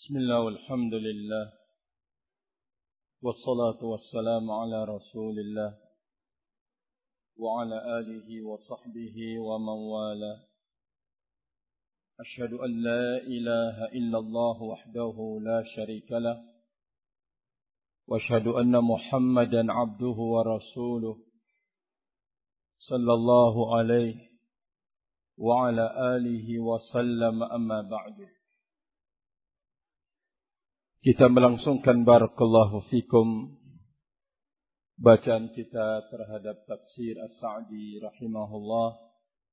بسم الله والحمد لله والصلاة والسلام على رسول الله وعلى آله وصحبه ومن والاه. أشهد أن لا إله إلا الله وحده لا شريك له وأشهد أن محمدا عبده ورسوله صلى الله عليه وعلى آله وسلم. أما بعد. Kita melangsungkan barakallahu fikum bacaan kita terhadap tafsir As-Sa'di rahimahullah,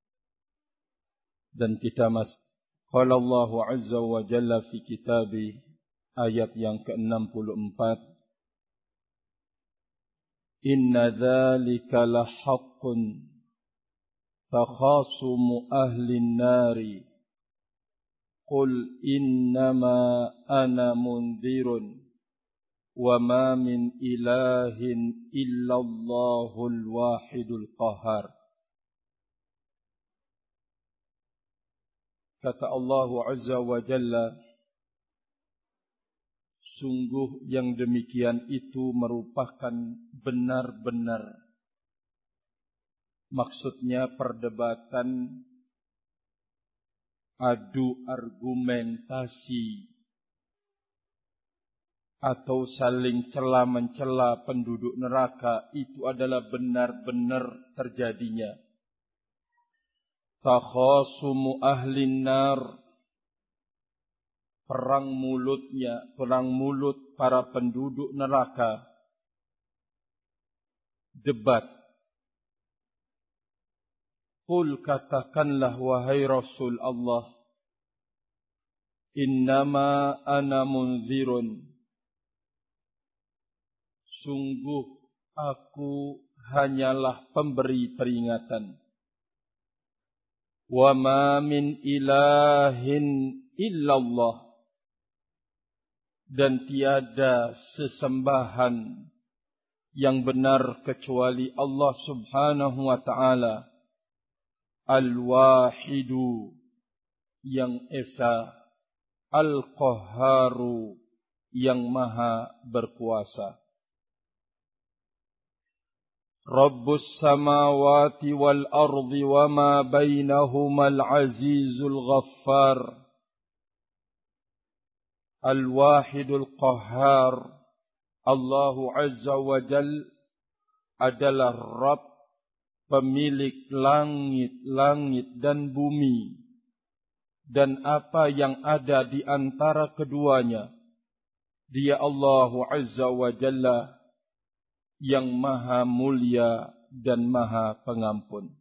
dan kita qala Allahu azza wa jalla fi kitabi, ayat yang ke-64, inna dzalika lahaqqun takhasumu ahlin nari qul innama ana mundhirun wa ma min ilahin illallahul wahidul qahar. Kata Allah Azza wa Jalla, sungguh yang demikian itu merupakan benar-benar, maksudnya perdebatan, adu argumentasi, atau saling cela-mencela penduduk neraka, itu adalah benar-benar terjadinya. Takhasumu ahlin nar, perang mulut para penduduk neraka, debat. Qul, katakanlah wahai Rasul Allah, innama ana munzirun, sungguh aku hanyalah pemberi peringatan. Wa ma min ilahin illallah, dan tiada sesembahan yang benar kecuali Allah Subhanahu wa ta'ala, Al-Wahidu, yang esa, Al-Qahharu, yang maha berkuasa. Rabbus samawati wal ardi wa ma bainahuma al-azizul ghaffar. Al-Wahidul Qahhar, Allahu Azza wa Jal adalah Rabb, pemilik langit-langit dan bumi, dan apa yang ada di antara keduanya. Dia Allah Azza wa Jalla yang maha mulia dan maha pengampun.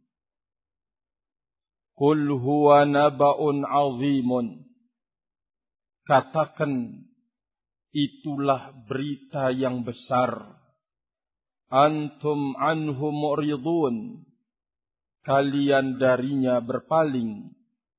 Qul huwa naba'un azimun, katakan itulah berita yang besar. Antum anhu mu'ridun, kalian darinya berpaling.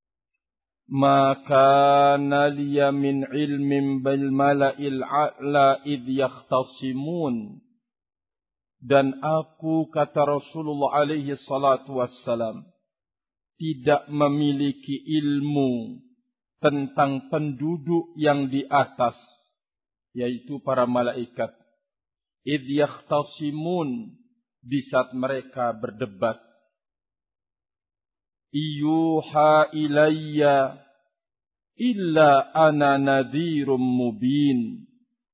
Maka naliya min ilmin bil mala'il a'la idh yakhtasimun, dan aku, kata Rasulullah alaihi salatu wassalam, tidak memiliki ilmu tentang penduduk yang di atas, yaitu para malaikat. Idh yakhtasimun, di saat mereka berdebat. Iyuha ilayya illa ana nadhirum mubin.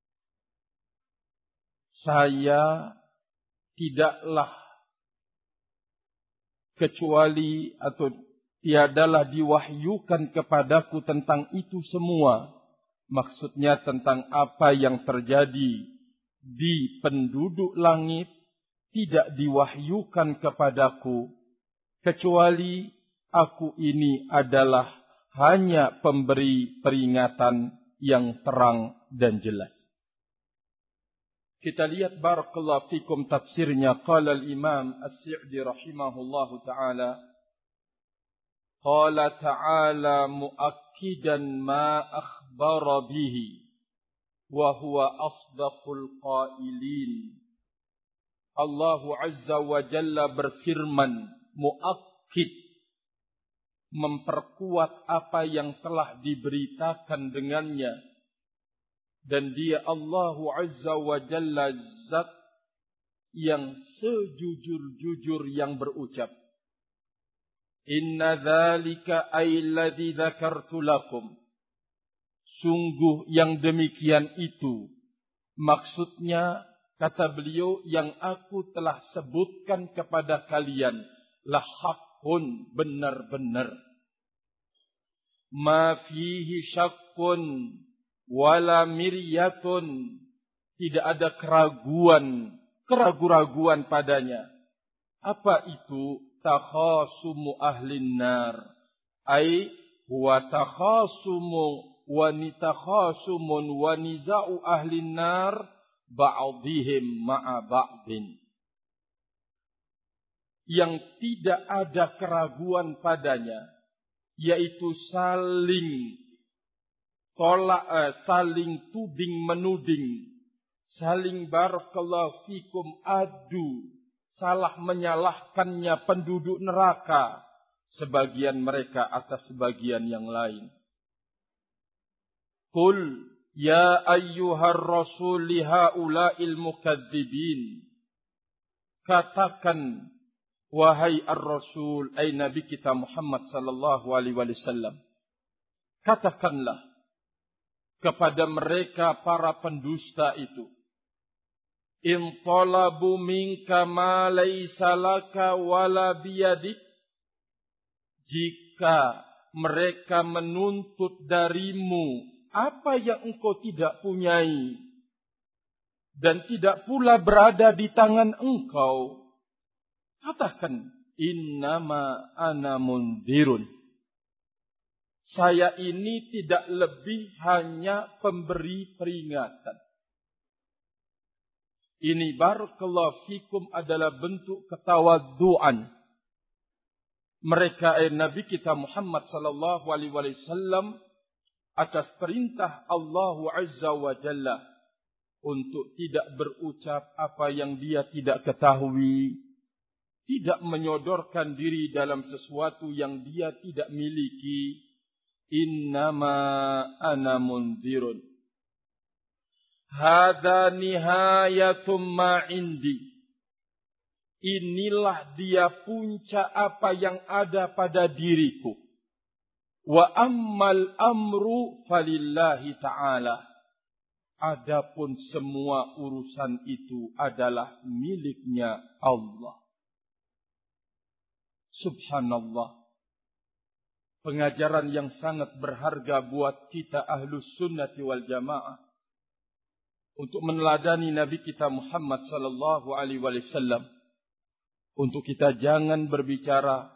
Saya tidaklah kecuali atau tiadalah diwahyukan kepadaku tentang itu semua. Maksudnya tentang apa yang terjadi di penduduk langit, tidak diwahyukan kepadaku, kecuali aku ini adalah hanya pemberi peringatan yang terang dan jelas. Kita lihat barakallahu fikum tafsirnya. Qala al-Imam As-Sa'di rahimahullahu ta'ala, qala ta'ala muakkidan ma akhbara bihi wa huwa asdaqul qailin. Allah Azza wa Jalla berfirman, muakkid, memperkuat apa yang telah diberitakan dengannya, Dan dia Allah Azza wa Jalla zat yang sejujur-jujur yang berucap. Inna dzalika alladzi dzakartu lakum. Sungguh yang demikian itu. Maksudnya, kata beliau, yang aku telah sebutkan kepada kalian. Lahakun, benar-benar. Ma fihi syakkun. Wala miryatun, tidak ada keraguan padanya. Apa itu? Takhasumu ahlin nar. Ai huwa takhasumu wa nitakhasumun wa niza'u ahlin nar ba'dihim ma'a ba'din. Yang tidak ada keraguan padanya, yaitu saling tuding menuding, saling barakallahu fikum adu, salah menyalahkannya penduduk neraka, sebagian mereka atas sebagian yang lain. Qul ya ayyuhar rasul li haula'il mukadzibin. Katakan wahai ar-rasul, ai nabi kita Muhammad sallallahu alaihi wasallam. Katakanlah kepada mereka para pendusta itu. In talabu minka ma laysa laka wala biyadik. Jika mereka menuntut darimu apa yang engkau tidak punyai dan tidak pula berada di tangan engkau, katakan innama ana mundzirun. Saya ini tidak lebih hanya pemberi peringatan. Ini barakallahu fikum adalah bentuk ketawadhuan mereka Nabi kita Muhammad sallallahu alaihi wasallam atas perintah Allah Azza wa Jalla untuk tidak berucap apa yang dia tidak ketahui, tidak menyodorkan diri dalam sesuatu yang dia tidak miliki. Innama ana mundzirun. Hadza nihayatum ma indi. Inilah dia puncak apa yang ada pada diriku. Wa ammal amru falillahi ta'ala. Adapun semua urusan itu adalah miliknya Allah. Subhanallah. Pengajaran yang sangat berharga buat kita ahlus sunnati wal jamaah. Untuk meneladani Nabi kita Muhammad sallallahu alaihi wasallam. Untuk kita jangan berbicara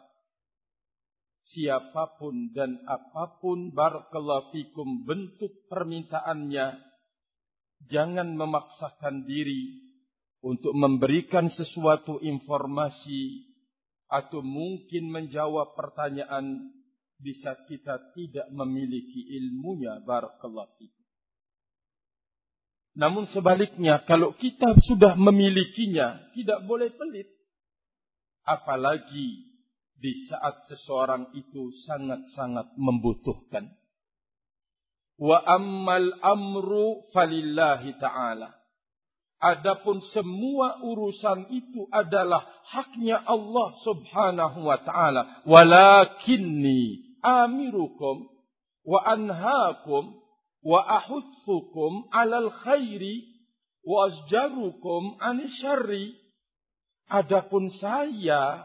siapapun dan apapun barakallahu fikum bentuk permintaannya. Jangan memaksakan diri untuk memberikan sesuatu informasi atau mungkin menjawab pertanyaan bisa kita tidak memiliki ilmunya barakallahu fikum. Namun sebaliknya, kalau kita sudah memilikinya, tidak boleh pelit. Apalagi di saat seseorang itu sangat-sangat membutuhkan. Wa ammal amru falillahi ta'ala. Adapun semua urusan itu adalah haknya Allah subhanahu wa ta'ala. Walakinni amirukum wa anhaakum wa ahuthukum alal khairi wa asjarukum anis syarri. Adapun saya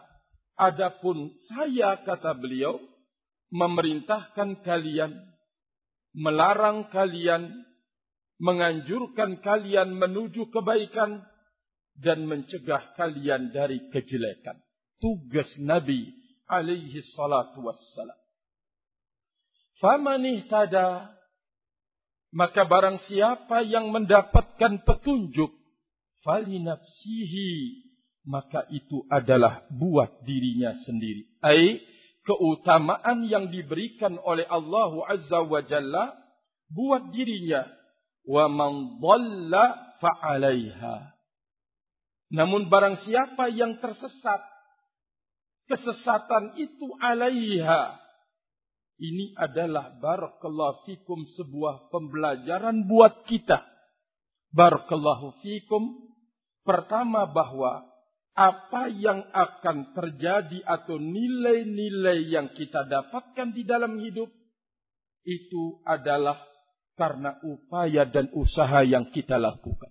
kata beliau, memerintahkan kalian, melarang kalian, menganjurkan kalian menuju kebaikan dan mencegah kalian dari kejelekan. Tugas Nabi alaihi salatu wassalam. Faman ihtada, maka barang siapa yang mendapatkan petunjuk, fali nafsihi, maka itu adalah buat dirinya sendiri. Ai keutamaan yang diberikan oleh Allah Azza wa Jalla buat dirinya. Wa man dhalla fa 'alaiha. Namun barang siapa yang tersesat, kesesatan itu 'alaiha. Ini adalah barakallahu fikum sebuah pembelajaran buat kita. Barakallahu fikum. Pertama bahwa apa yang akan terjadi atau nilai-nilai yang kita dapatkan di dalam hidup itu adalah karena upaya dan usaha yang kita lakukan.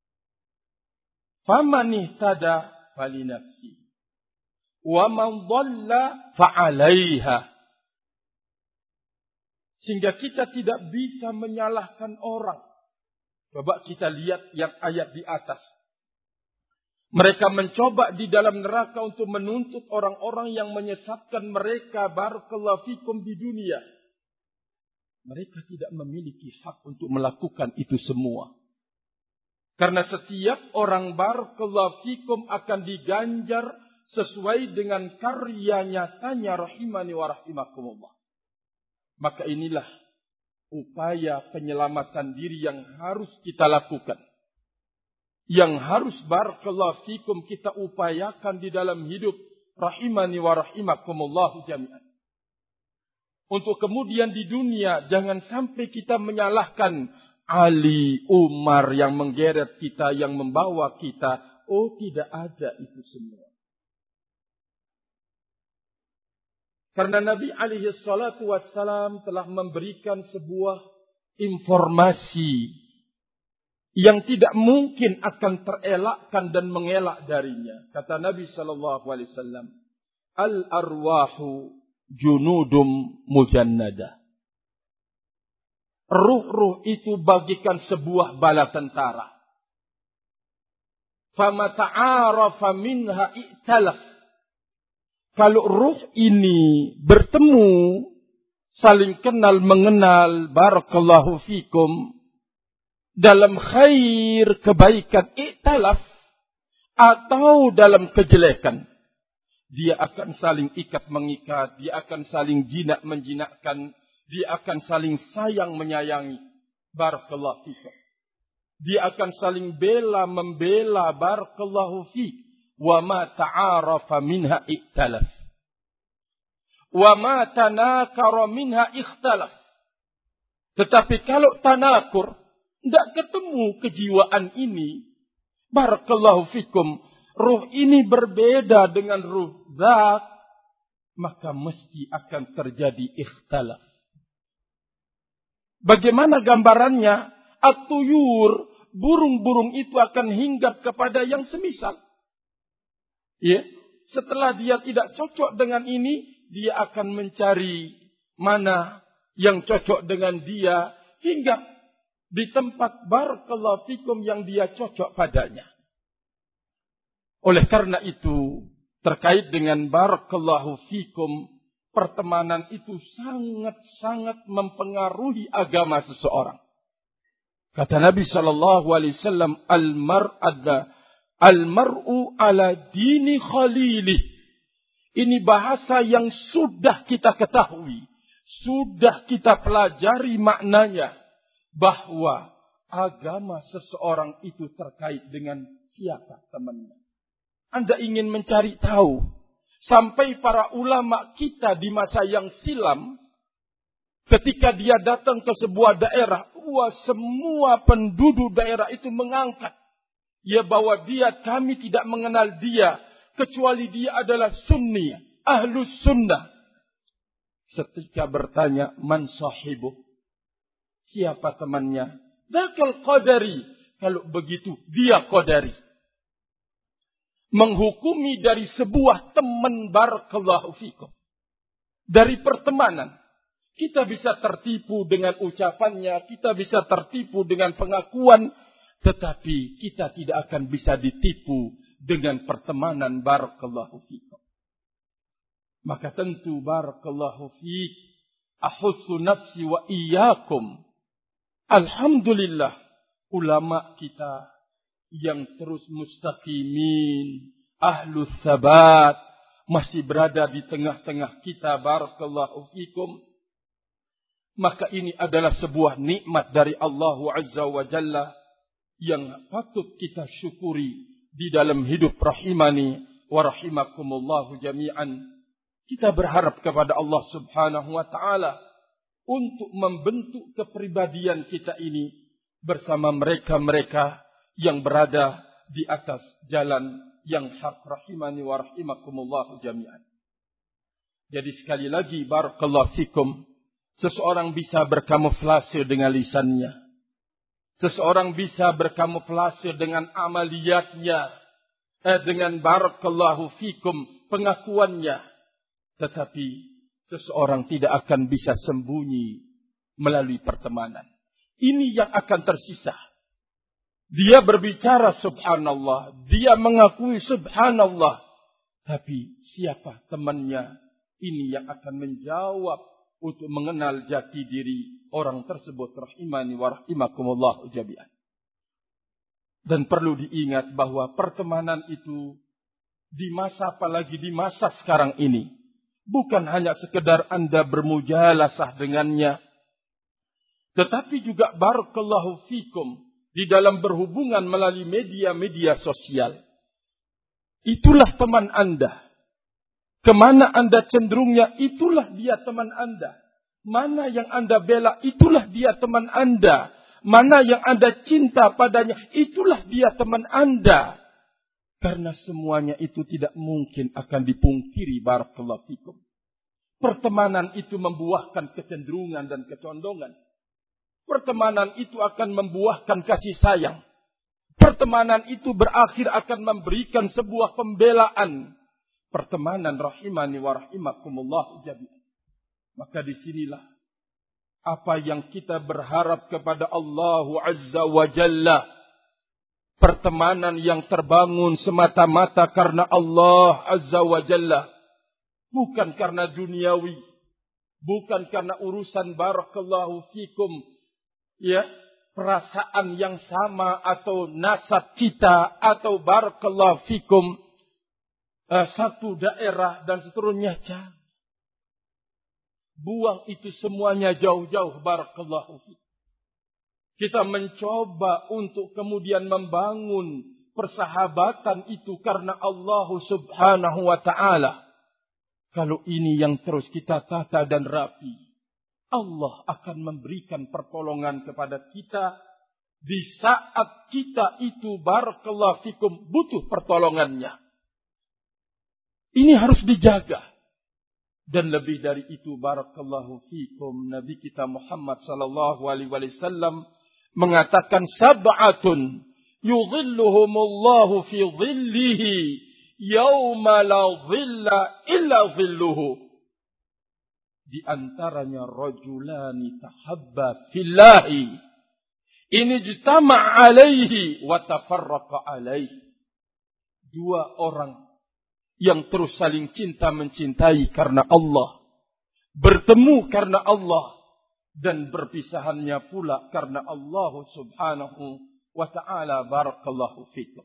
Faman ihtada falinafsi wa man dhalla fa'alaiha. Sehingga kita tidak bisa menyalahkan orang. Coba kita lihat yang ayat di atas. Mereka mencoba di dalam neraka untuk menuntut orang-orang yang menyesatkan mereka barakallahu fikum di dunia. Mereka tidak memiliki hak untuk melakukan itu semua. Karena setiap orang barakallahu fikum akan diganjar sesuai dengan karya nyatanya rahimani wa rahimakumullah. Maka inilah upaya penyelamatan diri yang harus kita lakukan. Yang harus barakallahu fikum kita upayakan di dalam hidup rahimani wa rahimakumullah jami'an. Untuk kemudian di dunia jangan sampai kita menyalahkan Ali, Umar yang menggeret kita, yang membawa kita. Oh, tidak ada itu semua. Karena Nabi alaihi salatu wassalam telah memberikan sebuah informasi yang tidak mungkin akan terelakkan dan mengelak darinya. Kata Nabi sallallahu alaihi wasallam, "Al-arwahu junudum mujannada." Ruh-ruh itu bagikan sebuah bala tentara. Fama ta'arafa minha i'talaf. Kalau ruh ini bertemu, saling kenal mengenal, barakallahu fikum, dalam khair, kebaikan, i'talaf, atau dalam kejelekan, dia akan saling ikat mengikat, dia akan saling jinak menjinakkan, dia akan saling sayang menyayangi. Barakallahu fikum. Dia akan saling bela membela. Barakallahu fik. Wa ma ta'arafa minha i'talaf. Wa ma tanakara minha ikhtalaf. Tetapi kalau tanakur, tidak ketemu kejiwaan ini. Barakallahu fikum. Ruh ini berbeda dengan ruh zat. Maka mesti akan terjadi ikhtalaf. Bagaimana gambarannya? At-tuyur, burung-burung itu akan hinggap kepada yang semisal. Ya, setelah dia tidak cocok dengan ini, dia akan mencari mana yang cocok dengan dia, hinggap di tempat barakallahu fikum yang dia cocok padanya. Oleh karena itu, terkait dengan barakallahu fikum, pertemanan itu sangat-sangat mempengaruhi agama seseorang. Kata Nabi SAW, Al-mar'u ala dini khalilih. Ini bahasa yang sudah kita ketahui. Sudah kita pelajari maknanya. Bahwa agama seseorang itu terkait dengan siapa temannya. Anda ingin mencari tahu. Sampai para ulama kita di masa yang silam, ketika dia datang ke sebuah daerah, semua penduduk daerah itu mengangkat. Ya, bahwa kami tidak mengenal dia, kecuali dia adalah sunni, ahlus sunnah. Setika bertanya, man sahibuh? Siapa temannya? Dakal qadari. Kalau begitu, dia qadari. Menghukumi dari sebuah teman barakallahu fikum. Dari pertemanan. Kita bisa tertipu dengan ucapannya. Kita bisa tertipu dengan pengakuan. Tetapi kita tidak akan bisa ditipu dengan pertemanan barakallahu fikum. Maka tentu barakallahu fik. Ahussu nafsi wa iyyakum. Alhamdulillah. Ulama kita yang terus mustaqimin, ahlus sabat, masih berada di tengah-tengah kita, barakallahu fikum. Maka ini adalah sebuah nikmat dari Allah Azza wa Jalla yang patut kita syukuri di dalam hidup rahimani wa rahimakumullahu jami'an. Kita berharap kepada Allah Subhanahu wa ta'ala untuk membentuk kepribadian kita ini bersama mereka-mereka yang berada di atas jalan yang hak, rahimani wa rahimakumullah jami'an. Jadi sekali lagi, barakallahu fikum, seseorang bisa berkamuflase dengan lisannya. Seseorang bisa berkamuflase dengan amaliyatnya, dengan barakallahu fikum pengakuannya. Tetapi seseorang tidak akan bisa sembunyi melalui pertemanan. Ini yang akan tersisa. Dia berbicara subhanallah, dia mengakui subhanallah. Tapi siapa temannya? Ini yang akan menjawab untuk mengenal jati diri orang tersebut, rahimani wa rahimakumullah jami'an. Dan perlu diingat bahwa pertemanan itu di masa, apalagi di masa sekarang ini, bukan hanya sekedar Anda bermujalasah dengannya, tetapi juga barakallahu fikum di dalam berhubungan melalui media-media sosial. Itulah teman Anda. Kemana Anda cenderungnya, itulah dia teman Anda. Mana yang Anda bela, itulah dia teman Anda. Mana yang Anda cinta padanya, itulah dia teman Anda. Karena semuanya itu tidak mungkin akan dipungkiri, barakallahu fikum. Pertemanan itu membuahkan kecenderungan dan kecondongan. Pertemanan itu akan membuahkan kasih sayang. Pertemanan itu berakhir akan memberikan sebuah pembelaan. Pertemanan rahimani wa rahimakumullah jami'an. Maka disinilah apa yang kita berharap kepada Allah Azza wa Jalla. Pertemanan yang terbangun semata-mata karena Allah Azza wa Jalla. Bukan karena duniawi. Bukan karena urusan barakallahu fikum. Ya, perasaan yang sama atau nasab kita atau barakallahu fikum. Satu daerah dan seterusnya. Buang itu semuanya jauh-jauh, barakallahu fikum. Kita mencoba untuk kemudian membangun persahabatan itu karena Allah Subhanahu wa ta'ala. Kalau ini yang terus kita tata dan rapi, Allah akan memberikan pertolongan kepada kita di saat kita itu barakallahu fikum butuh pertolongannya. Ini harus dijaga. Dan lebih dari itu, barakallahu fikum, Nabi kita Muhammad sallallahu alaihi wasallam mengatakan sab'atun yudhilluhumullahu fi dhillihi yauma la dhilla illa dhilluhu. Di antaranya rajulani tahabba fillahi in ijtama'a alaihi wa tafarraqa alaihi. Dua orang yang terus saling cinta mencintai karena Allah, bertemu karena Allah, dan berpisahannya pula karena Allah Subhanahu wa ta'ala. Barakallahu fikum.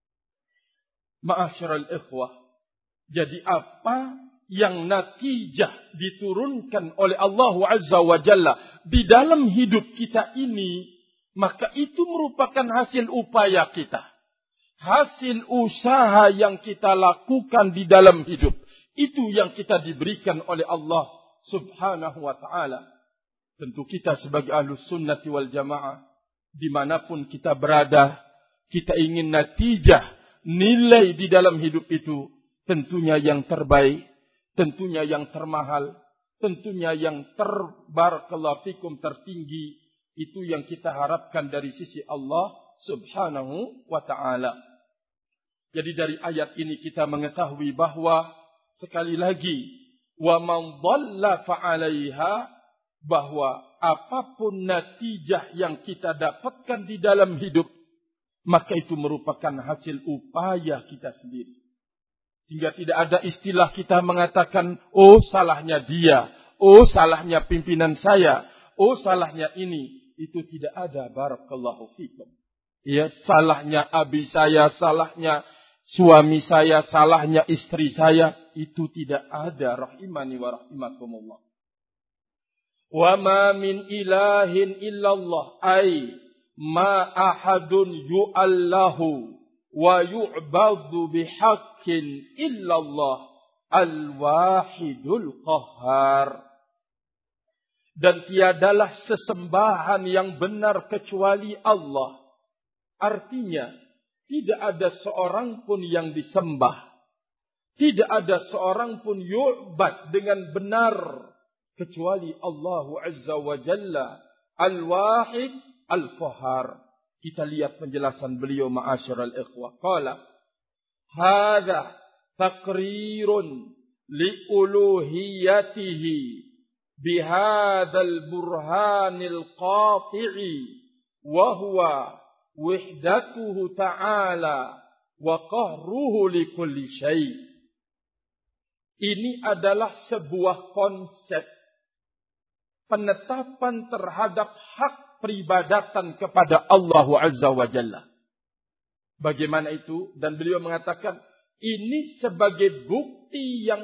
Ma'asyiral ikhwah, jadi apa yang natijah diturunkan oleh Allah Azza wa Jalla di dalam hidup kita ini, maka itu merupakan hasil upaya kita. Hasil usaha yang kita lakukan di dalam hidup. Itu yang kita diberikan oleh Allah Subhanahu wa ta'ala. Tentu kita sebagai ahlus sunnati wal jamaah, dimanapun kita berada, kita ingin natijah, nilai di dalam hidup itu, tentunya yang terbaik, tentunya yang termahal, tentunya yang barakallahu fikum tertinggi. Itu yang kita harapkan dari sisi Allah Subhanahu wa ta'ala. Jadi dari ayat ini kita mengetahui bahwa sekali lagi wa man dhalla fa'alaiha, bahwa apapun natijah yang kita dapatkan di dalam hidup, maka itu merupakan hasil upaya kita sendiri. Sehingga tidak ada istilah kita mengatakan, oh salahnya dia, oh salahnya pimpinan saya, oh salahnya ini. Itu tidak ada, barakallahu fikum. Ya, salahnya abi saya, salahnya suami saya, salahnya istri saya, itu tidak ada, rahimani wa rahimakumullah. Wa ma min ilahin illallah, ay ma ahadun yu'allahu wa yu'badu bihaqqin illallah al-wahidul qahhar. Dan tiadalah sesembahan yang benar kecuali Allah. Artinya, tidak ada seorang pun yang disembah. Tidak ada seorang pun yu'bad dengan benar kecuali Allah Azza wa Jalla, al-wahid al-qahhar. Kita lihat penjelasan beliau, ma'asyiral ikhwah. Qala, hadza taqrirun li uluhiyatihi bihadzal burhanil qati'i wa huwa wihdatuhu ta'ala wa qahruhu li kulli syai'. Ini adalah sebuah konsep penetapan terhadap hak peribadatan kepada Allah Azza wa Jalla. Bagaimana itu? Dan beliau mengatakan ini sebagai bukti yang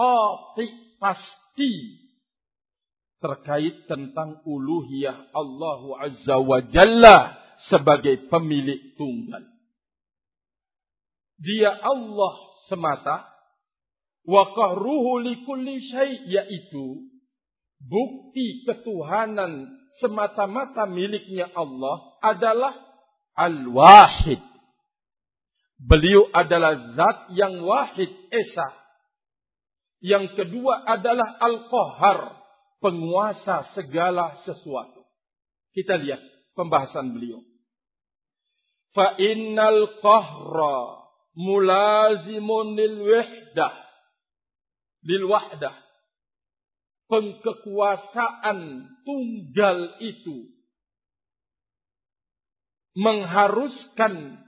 pasti terkait tentang uluhiyah Allah Azza wa Jalla sebagai pemilik tunggal. Dia Allah semata, wa qahruhu li kulli syai', yaitu bukti ketuhanan semata-mata miliknya Allah adalah al-wahid. Beliau adalah zat yang wahid, esa. Yang kedua adalah al-qahhar, penguasa segala sesuatu. Kita lihat pembahasan beliau. Fa innal qahra mulazimun lil wahdah. Pengkekuasaan tunggal itu mengharuskan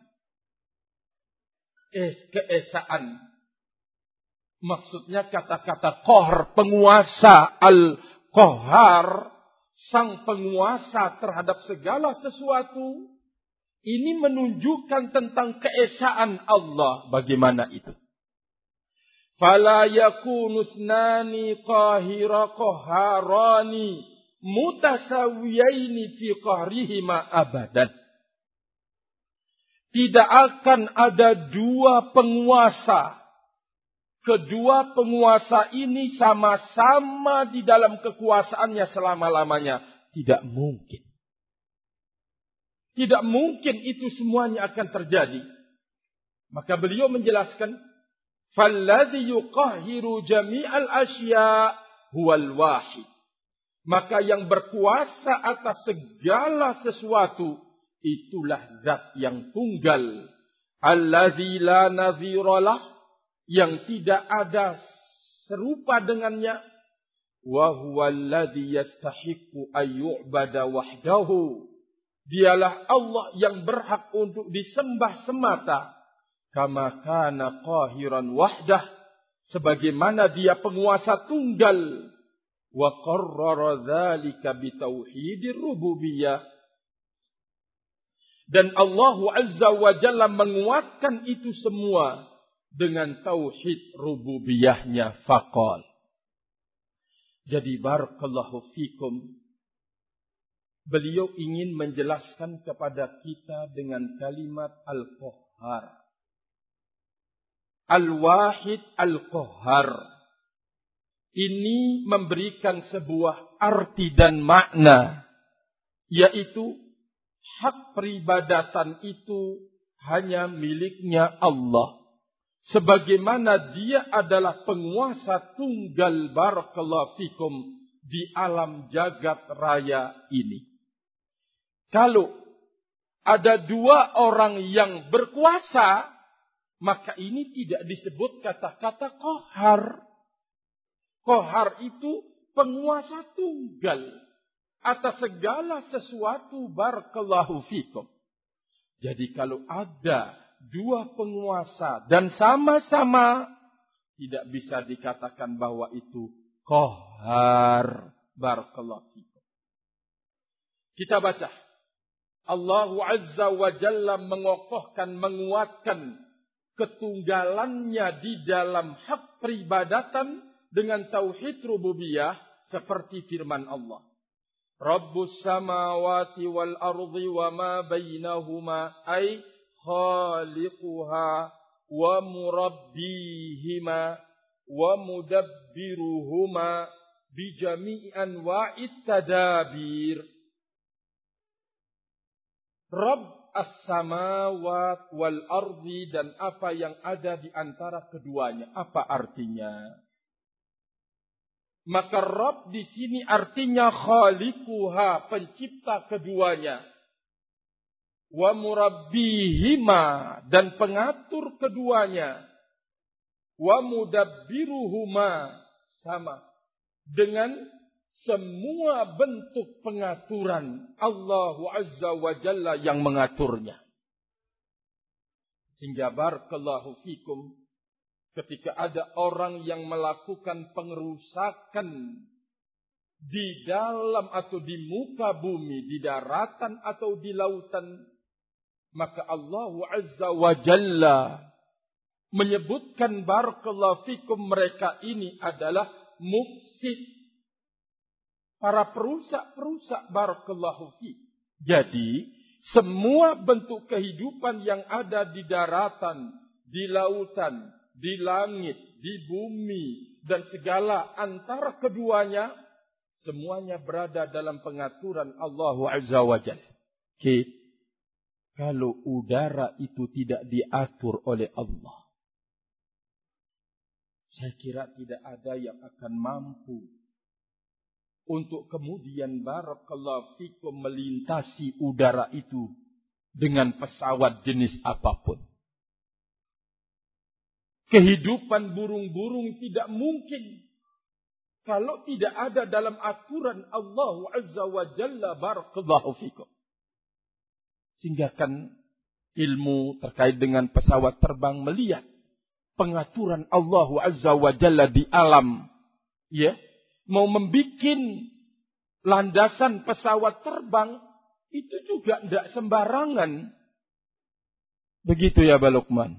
keesaan. Maksudnya kata-kata qahr, penguasa, al-qahhar, sang penguasa terhadap segala sesuatu, ini menunjukkan tentang keesaan Allah. Bagaimana itu? Fala yakunu isnani qahira qahharani mutasawiyaini fi qahrihima abadan. Tidak akan ada dua penguasa. Kedua penguasa ini sama-sama di dalam kekuasaannya selama-lamanya. Tidak mungkin. Tidak mungkin itu semuanya akan terjadi. Maka beliau menjelaskan, فَالَّذِي يُقَهِّرُ جَمِيعَ الْأَشْيَاءِ هُوَ الْوَاحِدِ. Maka yang berkuasa atas segala sesuatu, itulah zat yang tunggal. Alladzi la nadhira lah, yang tidak ada serupa dengannya. Wa huwa alladzi yastahiqqu ay yu'bada wahdahu. Dialah Allah yang berhak untuk disembah semata. Kama kana qahiran wahdah, sebagaimana dia penguasa tunggal. Wa qarrara dzalika bi tauhidir rububiyah. Dan Allah Azza wa Jalla menguatkan itu semua dengan tauhid rububiyahnya. Faqal. Jadi barakallahu fikum, beliau ingin menjelaskan kepada kita dengan kalimat al-qahhar, al-wahid al-qahhar. Ini memberikan sebuah arti dan makna, yaitu hak peribadatan itu hanya miliknya Allah. Sebagaimana dia adalah penguasa tunggal barakallahu fikum di alam jagat raya ini. Kalau ada dua orang yang berkuasa, maka ini tidak disebut kata-kata qahhar. Qahhar itu penguasa tunggal atas segala sesuatu barakallahu fikum. Jadi kalau ada dua penguasa dan sama-sama, tidak bisa dikatakan bahwa itu qahhar barakallahu fikum. Kita baca. Allah Azza wa Jalla mengokohkan, menguatkan ketunggalannya di dalam hak peribadatan dengan tauhid rububiyah seperti firman Allah. Rabbus samawati wal ardi wa ma bainahuma ay khaliquha wa murabbihima wa mudabbiruhuma bi jami'i anwa'it tadabir. Rabb as-samawat wal ardi, dan apa yang ada di antara keduanya. Apa artinya? Maka Rabb di sini artinya khaliquha, pencipta keduanya. Wa murabbihima, dan pengatur keduanya. Wa mudabbiruhuma, sama dengan semua bentuk pengaturan Allah Azza wa Jalla yang mengaturnya. Sehingga barakallahu fikum, ketika ada orang yang melakukan pengerusakan di dalam atau di muka bumi, di daratan atau di lautan, maka Allah Azza wa Jalla menyebutkan barakallahu fikum, mereka ini adalah mufsid, para perusak barakallahu fikum. Jadi semua bentuk kehidupan yang ada di daratan, di lautan, di langit, di bumi, dan segala antara keduanya, semuanya berada dalam pengaturan Allah Azza wa Jalla. Kalau udara itu tidak diatur oleh Allah, saya kira tidak ada yang akan mampu untuk kemudian barakallahu fikum melintasi udara itu dengan pesawat jenis apapun. Kehidupan burung-burung tidak mungkin kalau tidak ada dalam aturan Allah Azza wa Jalla, barakallahu fikum. Sehingga kan ilmu terkait dengan pesawat terbang melihat pengaturan Allah Azza wa Jalla di alam, ya, mau membikin landasan pesawat terbang itu juga tidak sembarangan. Begitu ya, Pak Lukman.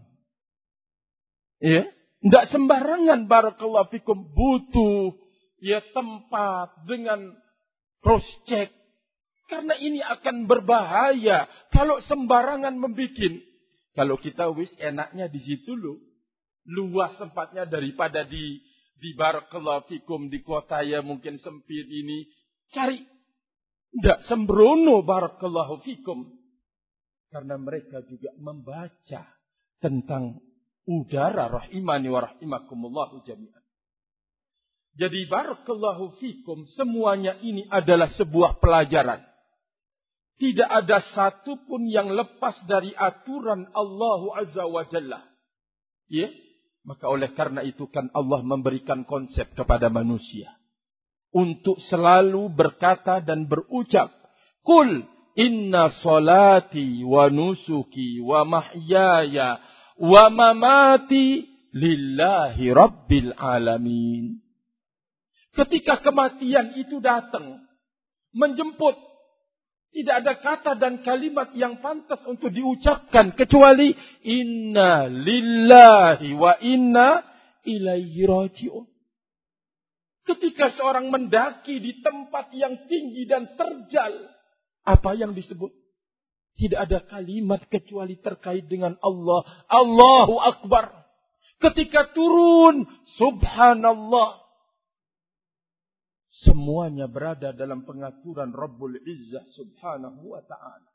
Ya, tidak sembarangan, barakallahu fikum, butuh ya tempat dengan cross check. Karena ini akan berbahaya kalau sembarangan membikin. Kalau kita wis enaknya di situ loh, luas tempatnya daripada di barakallahu fikum di kota ya mungkin sempit ini, cari ndak sembrono barakallahu fikum. Karena mereka juga membaca tentang udara, rahimani wa rahimakumullah jami'an. Jadi barakallahu fikum, semuanya ini adalah sebuah pelajaran. Tidak ada satu pun yang lepas dari aturan Allah Azza wa Jalla. Ya? Maka oleh karena itu kan Allah memberikan konsep kepada manusia untuk selalu berkata dan berucap, Qul inna salati wa nusuki wa mahyaya wa mamati lillahi rabbil alamin. Ketika kematian itu datang, menjemput, tidak ada kata dan kalimat yang pantas untuk diucapkan kecuali inna lillahi wa inna ilaihi raji'un. Ketika seorang mendaki di tempat yang tinggi dan terjal, apa yang disebut? Tidak ada kalimat kecuali terkait dengan Allah. Allahu Akbar. Ketika turun, subhanallah. Semuanya berada dalam pengaturan Rabbul Izzah subhanahu wa ta'ala.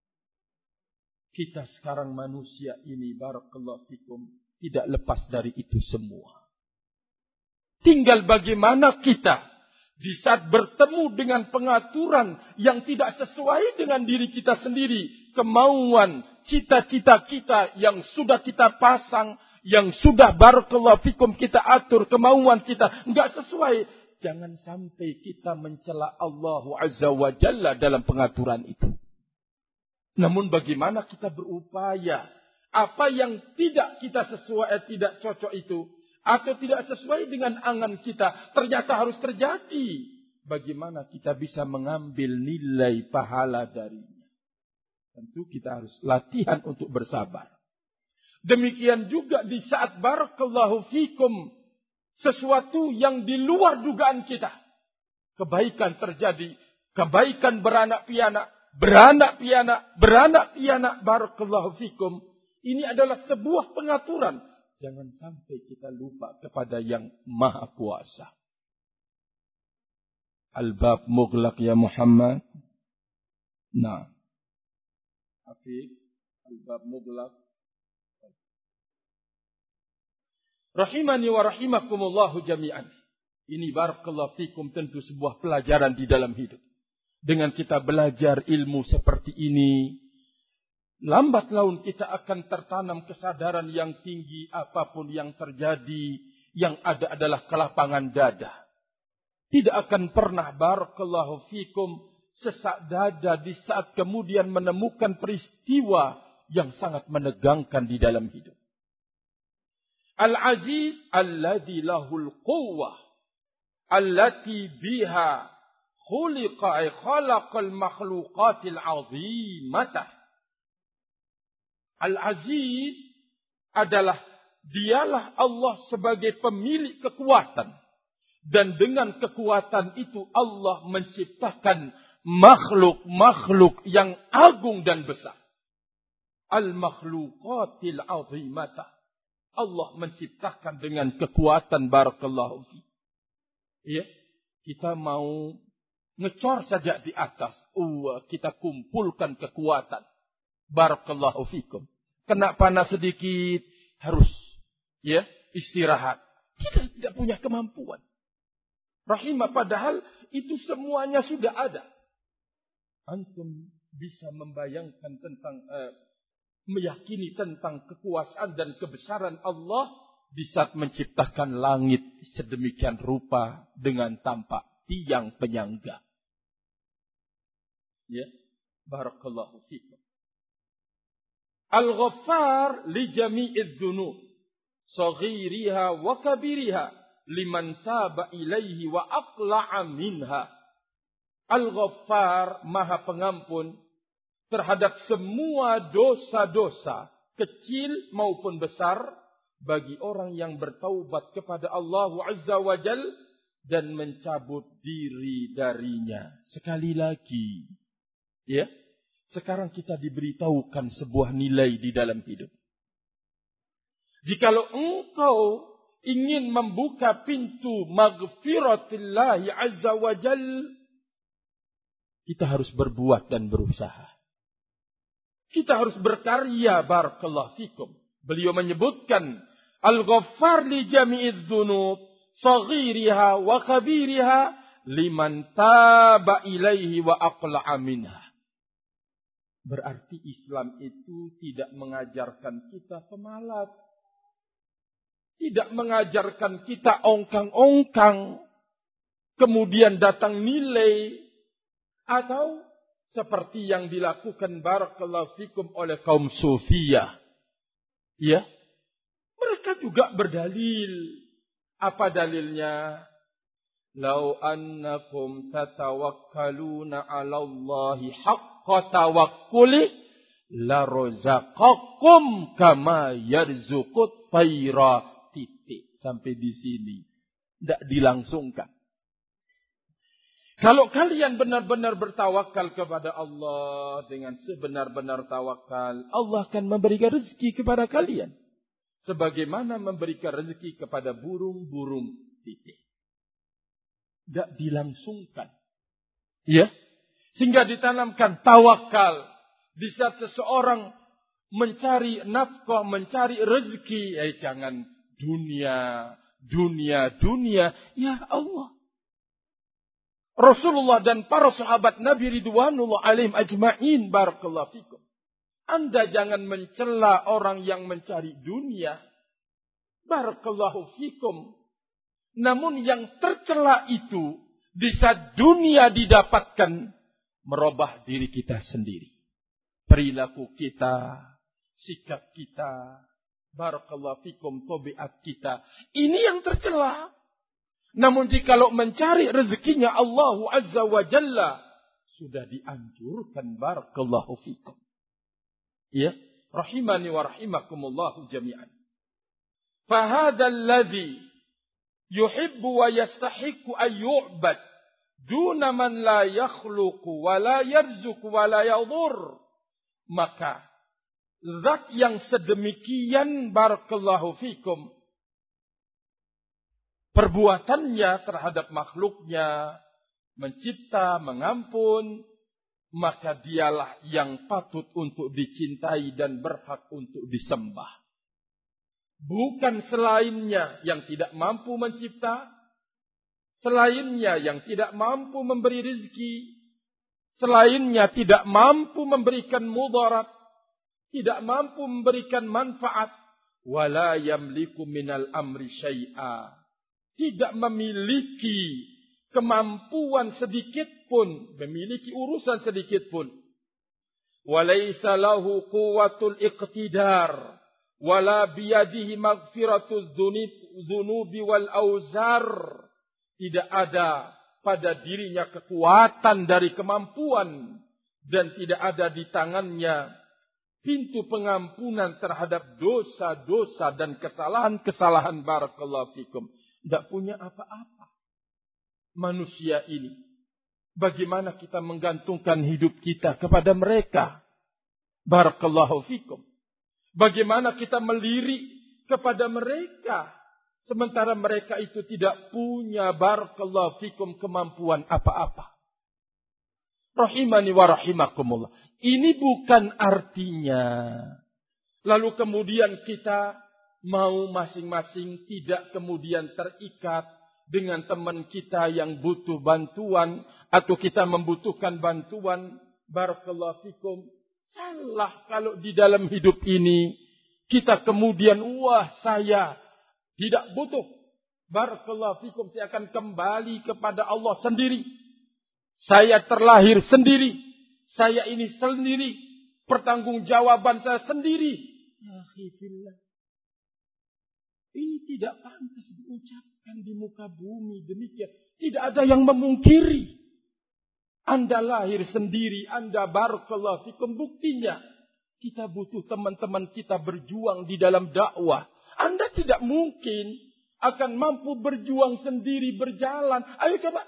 Kita sekarang manusia ini, barakallahu fikum, tidak lepas dari itu semua. Tinggal bagaimana kita di saat bertemu dengan pengaturan yang tidak sesuai dengan diri kita sendiri, kemauan, cita-cita kita yang sudah kita pasang, yang sudah barakallahu fikum kita atur, kemauan kita enggak sesuai. Jangan sampai kita mencela Allah Azza wa Jalla dalam pengaturan itu. Namun bagaimana kita berupaya, apa yang tidak kita sesuai, tidak cocok itu, atau tidak sesuai dengan angan kita, ternyata harus terjadi. Bagaimana kita bisa mengambil nilai pahala darinya? Tentu kita harus latihan untuk bersabar. Demikian juga di saat barakallahu fikum, sesuatu yang di luar dugaan kita. Kebaikan terjadi. Kebaikan beranak pianak. Barakallahu fikum. Ini adalah sebuah pengaturan. Jangan sampai kita lupa kepada yang Maha Kuasa. Al-bab mughlaq ya Muhammad. Nah. Afiq, al-bab mughlaq. Rahimani wa rahimakumullahu jami'an. Ini barakallahu fikum tentu sebuah pelajaran di dalam hidup. Dengan kita belajar ilmu seperti ini, lambat laun kita akan tertanam kesadaran yang tinggi apapun yang terjadi, yang ada adalah kelapangan dada. Tidak akan pernah barakallahu fikum sesak dada di saat kemudian menemukan peristiwa yang sangat menegangkan di dalam hidup. Al-Aziz alladhi lahul quwwah allati biha khalaqal makhluqatil azimatah. Al-Aziz adalah dialah Allah sebagai pemilik kekuatan. Dan dengan kekuatan itu Allah menciptakan makhluk-makhluk yang agung dan besar. Al-makhluqatil azimata. Allah menciptakan dengan kekuatan barakallahu fi. Ya, kita mau ngecor saja di atas. Kita kumpulkan kekuatan. Barakallahu fikum. Kena panas sedikit harus ya istirahat. Kita tidak punya kemampuan. Rahimah, padahal itu semuanya sudah ada. Antum bisa membayangkan tentang, meyakini tentang kekuasaan dan kebesaran Allah di saat menciptakan langit sedemikian rupa dengan tampak tiang penyangga. Ya, barakallahu fikum. Al-Ghaffar li jami'id dzunub, saghiriha wa kabiriha. Liman taba ilaihi wa aqla'a minha. Al-Ghaffar, Maha Pengampun terhadap semua dosa-dosa kecil maupun besar bagi orang yang bertaubat kepada Allah Azza wa Jal dan mencabut diri darinya. Sekali lagi, ya, sekarang kita diberitahukan sebuah nilai di dalam hidup. Jikalau engkau ingin membuka pintu maghfiratillahi azza wa jal, kita harus berbuat dan berusaha. Kita harus berkarya barakallahu fikum. Beliau menyebutkan Al-Ghaffar li jami'idz dzunub, saghiriha wa kabiriha, liman taba ilaihi wa aqla'a minha. Berarti Islam itu tidak mengajarkan kita pemalas. Tidak mengajarkan kita ongkang-ongkang. Kemudian datang nilai. Atau seperti yang dilakukan barakallahu fikum oleh kaum Sufiyah. Ya. Mereka juga berdalil. Apa dalilnya? Lau annakum tatawakkaluna ala Allahi haqqa tawakkuli la razaqakum kama yarzuqut tayra. Titik. Sampai di sini. Tidak dilangsungkan. Kalau kalian benar-benar bertawakal kepada Allah dengan sebenar-benar tawakal, Allah akan memberikan rezeki kepada kalian. Sebagaimana memberikan rezeki kepada burung-burung. Titik. Tidak dilangsungkan. Ya. Sehingga ditanamkan tawakal. Di saat seseorang mencari nafkah, mencari rezeki. Jangan dunia. Ya Allah. Rasulullah dan para sahabat Nabi Ridwanullah alaihim ajma'in. Barakallahu fikum. Anda jangan mencela orang yang mencari dunia. Barakallahu fikum. Namun yang tercela itu, di saat dunia didapatkan, merubah diri kita sendiri. Perilaku kita, sikap kita, barakallahu fikum, tabiat kita. Ini yang tercela. Namun jikalau mencari rezekinya Allah Azza wa Jalla, sudah dianjurkan barakallahu fikum. Ya, rahimani wa rahimakumullahu jami'an. Fahadha alladhi yuhibbu wa yastahiqu an yu'bad duna man la yakhluqu wa la yarzuqu wa la yadur. Maka zat yang sedemikian barakallahu fikum, perbuatannya terhadap makhluknya, mencipta, mengampun, maka dialah yang patut untuk dicintai dan berhak untuk disembah. Bukan selainnya yang tidak mampu mencipta, selainnya yang tidak mampu memberi rizki, selainnya tidak mampu memberikan mudarat, tidak mampu memberikan manfaat, wala yamliku minal amri syai'a, tidak memiliki kemampuan sedikit pun, memiliki urusan sedikit pun. Walaysa lahu quwwatul iqtidar, wala biyadihi maghfiratuz dzunubi wal auzar. Tidak ada pada dirinya kekuatan dari kemampuan, dan tidak ada di tangannya pintu pengampunan terhadap dosa-dosa dan kesalahan-kesalahan. Barakallahu fikum. Tidak punya apa-apa manusia ini. Bagaimana kita menggantungkan hidup kita kepada mereka? Barakallahu fikum. Bagaimana kita melirik kepada mereka, sementara mereka itu tidak punya barakallahu fikum kemampuan apa-apa. Rahimani wa rahimakumullah. Ini bukan artinya lalu kemudian kita mau masing-masing tidak kemudian terikat dengan teman kita yang butuh bantuan, atau kita membutuhkan bantuan. Barakallahu fikum. Salah kalau di dalam hidup ini kita kemudian, wah saya tidak butuh. Barakallahu fikum, saya akan kembali kepada Allah sendiri. Saya terlahir sendiri. Saya ini sendiri. Pertanggungjawaban saya sendiri. Ya khifillah. Ini tidak pantas diucapkan di muka bumi demikian. Tidak ada yang memungkiri. Anda lahir sendiri. Anda barakallahu fikum. Buktinya kita butuh teman-teman kita berjuang di dalam dakwah. Anda tidak mungkin akan mampu berjuang sendiri, berjalan. Ayo coba.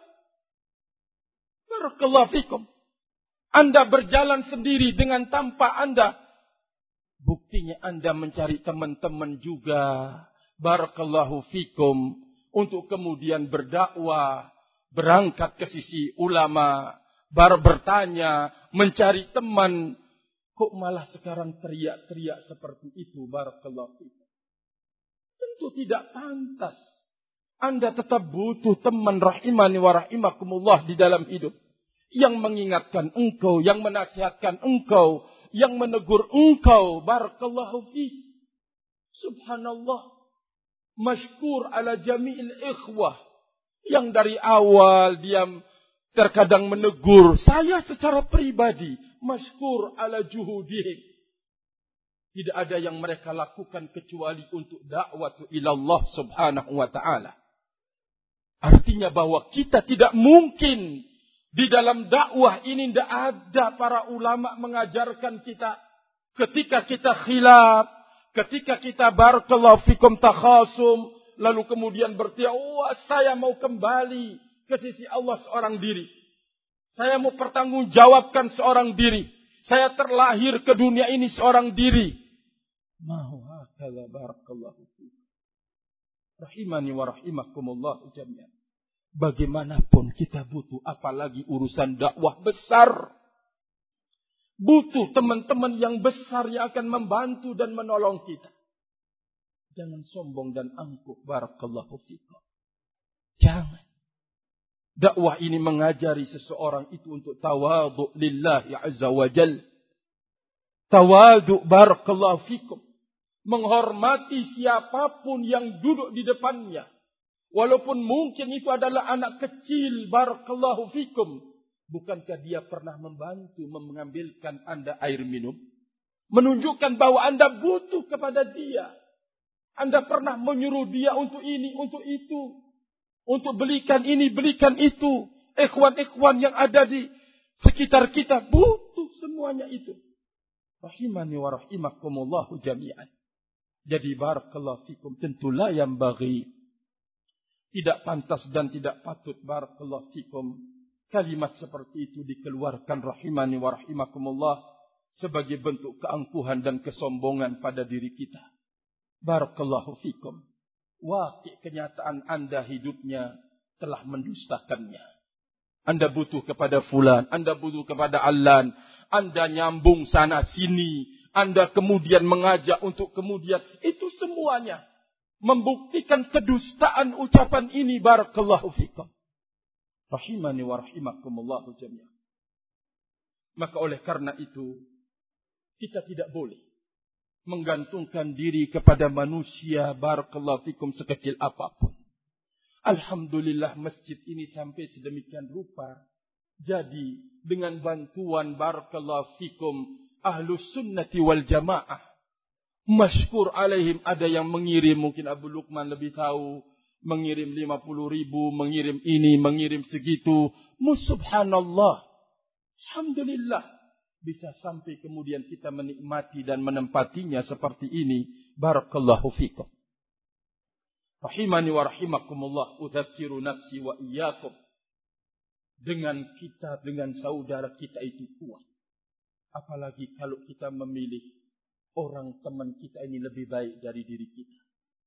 Barakallahu fikum. Anda berjalan sendiri dengan tanpa Anda. Buktinya Anda mencari teman-teman juga. Barakallahu fikum. Untuk kemudian berdakwah. Berangkat ke sisi ulama. Bertanya. Mencari teman. Kok malah sekarang teriak-teriak seperti itu? Barakallahu fikum. Tentu tidak pantas. Anda tetap butuh teman rahimani wa rahimakumullah di dalam hidup. Yang mengingatkan engkau, yang menasihatkan engkau, yang menegur engkau. Barakallahu fiik. Subhanallah. Masykur ala jami'il ikhwah. Yang dari awal dia terkadang menegur saya secara pribadi. Masykur ala juhudihim. Tidak ada yang mereka lakukan kecuali untuk dakwah ilallah subhanahu wa ta'ala. Artinya bahwa kita tidak mungkin di dalam dakwah ini tidak ada para ulama mengajarkan kita. Ketika kita khilaf, ketika kita barakallahu fikum takhasum, lalu kemudian bertiak, wah saya mau kembali ke sisi Allah seorang diri. Saya mau pertanggungjawabkan seorang diri. Saya terlahir ke dunia ini seorang diri. Mau hakala barakallahu fikum. Rahimani wa rahimakumullah jami'an. Bagaimanapun kita butuh, apalagi urusan dakwah besar. Butuh teman-teman yang besar yang akan membantu dan menolong kita. Jangan sombong dan angkuh. Barakallahu fikum. Jangan. Dakwah ini mengajari seseorang itu untuk tawadhu lillahi azza wa jal. Tawadhu barakallahu fikum. Menghormati siapapun yang duduk di depannya. Walaupun mungkin itu adalah anak kecil, barakallahu fikum. Bukankah dia pernah membantu mengambilkan Anda air minum? Menunjukkan bahwa Anda butuh kepada dia. Anda pernah menyuruh dia untuk ini, untuk itu. Untuk belikan ini, belikan itu. Ikhwan-ikhwan yang ada di sekitar kita butuh semuanya itu. Rahimani wa rahimakumullahu jami'an. Jadi barakallahu fikum, tentulah yang bagi. Tidak pantas dan tidak patut barakallahu fikum. Kalimat seperti itu dikeluarkan rahimani wa rahimakumullah. sebagai bentuk keangkuhan dan kesombongan pada diri kita. Barakallahu fikum. Waqi' kenyataan Anda hidupnya telah mendustakannya. Anda butuh kepada fulan, Anda butuh kepada allan, Anda nyambung sana sini, Anda kemudian mengajak untuk kemudian, itu semuanya membuktikan kedustaan ucapan ini. Barakallahu fikum. Rahimani wa rahimakumullahu jami'an. Maka oleh karena itu, kita tidak boleh menggantungkan diri kepada manusia. Barakallahu fikum, sekecil apapun. Alhamdulillah masjid ini sampai sedemikian rupa. Jadi dengan bantuan barakallahu fikum ahlus sunnati wal jamaah. Masykur alaihim, ada yang mengirim, mungkin Abu Lukman lebih tahu. Mengirim 50.000, mengirim ini, mengirim segitu. Subhanallah. Alhamdulillah. Bisa sampai kemudian kita menikmati dan menempatinya seperti ini. Barakallahu fikum. Rahimani wa rahimakumullah, udzakiru nafsi wa iyyakum. Dengan kita, dengan saudara kita itu kuat. Apalagi kalau kita memilih orang teman kita ini lebih baik dari diri kita.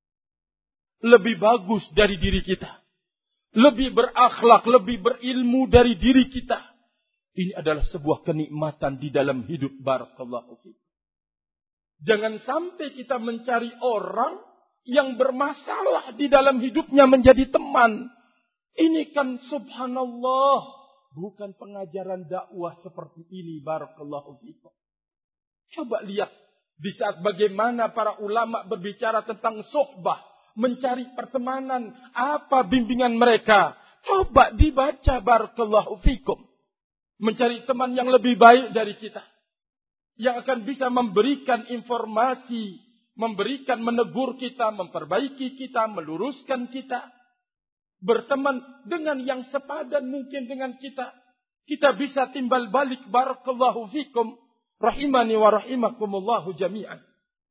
Lebih bagus dari diri kita. Lebih berakhlak, lebih berilmu dari diri kita. Ini adalah sebuah kenikmatan di dalam hidup. Barakallahu fikum. Jangan sampai kita mencari orang yang bermasalah di dalam hidupnya menjadi teman. Ini kan subhanallah, bukan pengajaran dakwah seperti ini. Barakallahu fikum. Coba lihat di saat bagaimana para ulama berbicara tentang suhbah, mencari pertemanan, apa bimbingan mereka. Coba dibaca. Barakallahu fikum. Mencari teman yang lebih baik dari kita, yang akan bisa memberikan informasi, memberikan, menegur kita, memperbaiki kita, meluruskan kita. Berteman dengan yang sepadan mungkin dengan kita. Kita bisa timbal balik. Barakallahu fikum. Rahimani wa rahimakumullahu jami'an.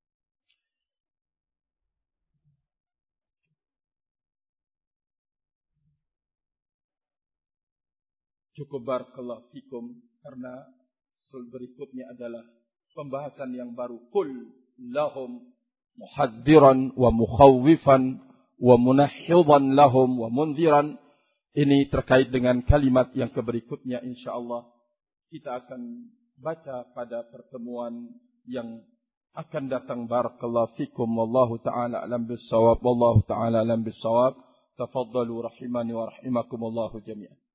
Cukup barakallahu fikum. Karena berikutnya adalah pembahasan yang baru. Qul lahum muhaddiran wa mukhawwifan wa munahhidan lahum wa mundhiran. Ini terkait dengan kalimat yang berikutnya, insyaallah kita akan baca pada pertemuan yang akan datang. Barakallahu fikum, wallahu taala alam bis-shawab, wallahu taala alam bis-shawab. Tafaddalu rahimani wa rahimakumullahu jami'an.